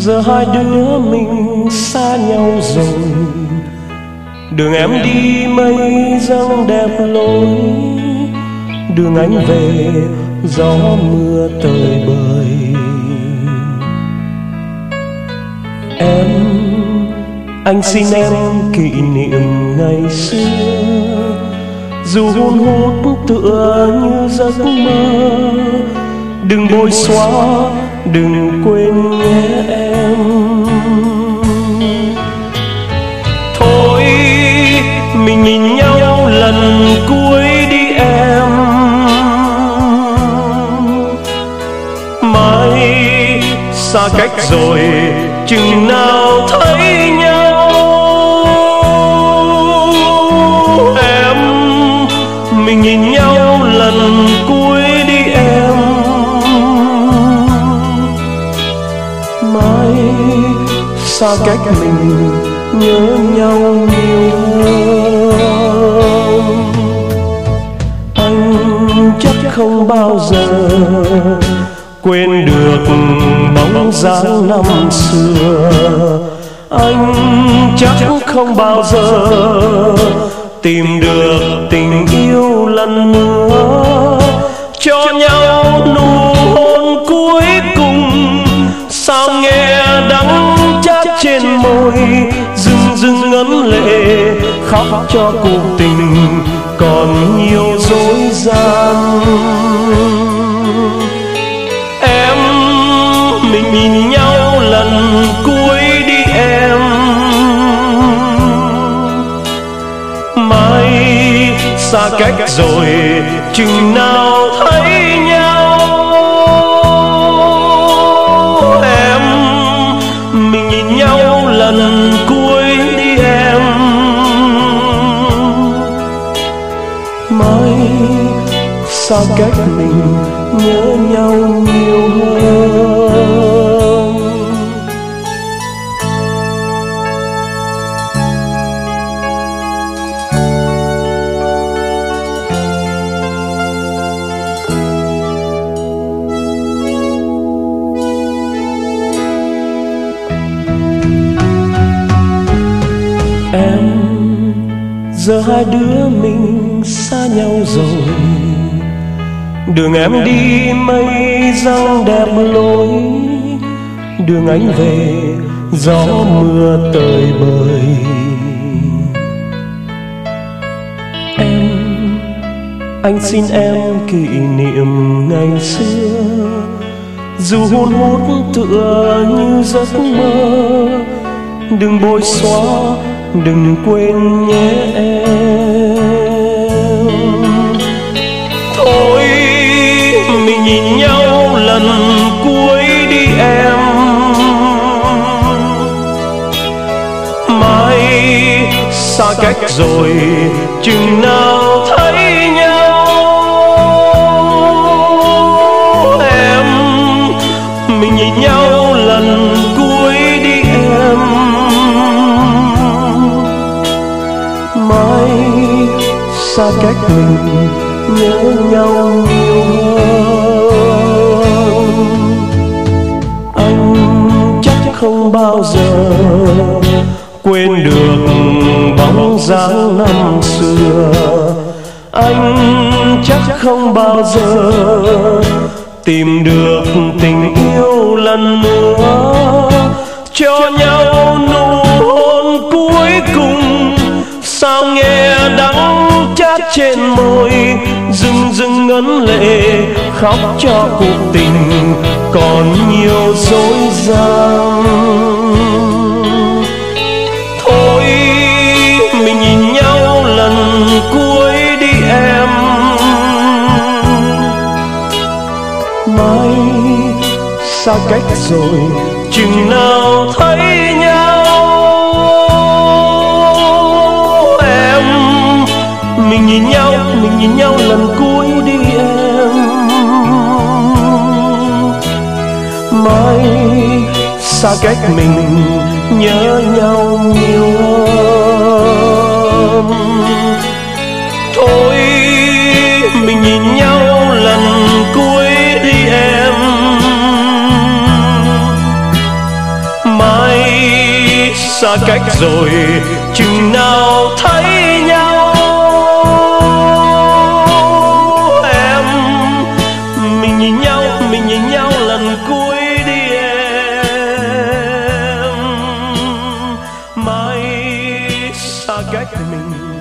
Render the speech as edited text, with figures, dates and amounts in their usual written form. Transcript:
giờ hai đứa mình xa nhau rồi. Đường em đi mây răng đẹp lối, đường anh về gió mưa tơi bời. Anh xin em kỷ niệm ngày xưa, dù hun hút tựa như giấc mơ. Đừng bôi xóa, đừng quên nhé em. Thôi mình nhìn nhau lần cuối đi em. Mai xa cách rồi chừng nào thấy nhau. Em mình nhìn nhau lần cuối đi em. Mai xa cách mình nhớ nhau nhiều hơn. Anh chắc không bao giờ quên được bóng dáng năm xưa. Anh chắc không bao giờ tìm được tình yêu lần nữa. Cho nhau nụ hôn cuối cùng, sao nghe đắng chát trên môi. Dưng dưng ngấn lệ khóc cho cuộc tình còn nhiều dối gian. Em mình nhìn nhau lần cuối đi em. Mai xa cách rồi chừng nào thấy nhau. Em mình nhìn nhau lần cuối đi em. Mai xa cách mình nhớ nhau nhiều hơn. Em giờ hai đứa mình xa nhau rồi. Đường em đi mây răng đẹp lối, đường anh về gió mưa tơi bời. Anh xin em kỷ niệm ngày xưa, dù hun hút tựa như giấc mơ. Đừng bôi xóa, đừng quên nhé em. Thôi mình nhìn nhau lần cuối đi em. Mai xa cách rồi chừng nào thấy nhau. Em mình nhìn nhau lần cuối đi em. Mai xa cách mình nhớ nhau nhiều hơn. Anh chắc không bao giờ quên được bóng dáng năm xưa. Anh chắc không bao giờ tìm được tình yêu lần nữa. Cho nhau nụ hôn cuối cùng, sao nghe đắng chát trên môi. Dưng dưng ngấn lệ khóc cho cuộc tình còn nhiều dối gian. Thôi mình nhìn nhau lần cuối đi em. Mai xa cách rồi chừng nào thấy nhau. Em mình nhìn nhau lần cuối đi em. Mai xa cách mình nhớ nhau nhiều hơn. Thôi mình nhìn nhau lần cuối đi em. xa cách rồi chừng nào thấy nhau. Em, mình nhìn nhau lần cuối đi em. Mãi xa cách mình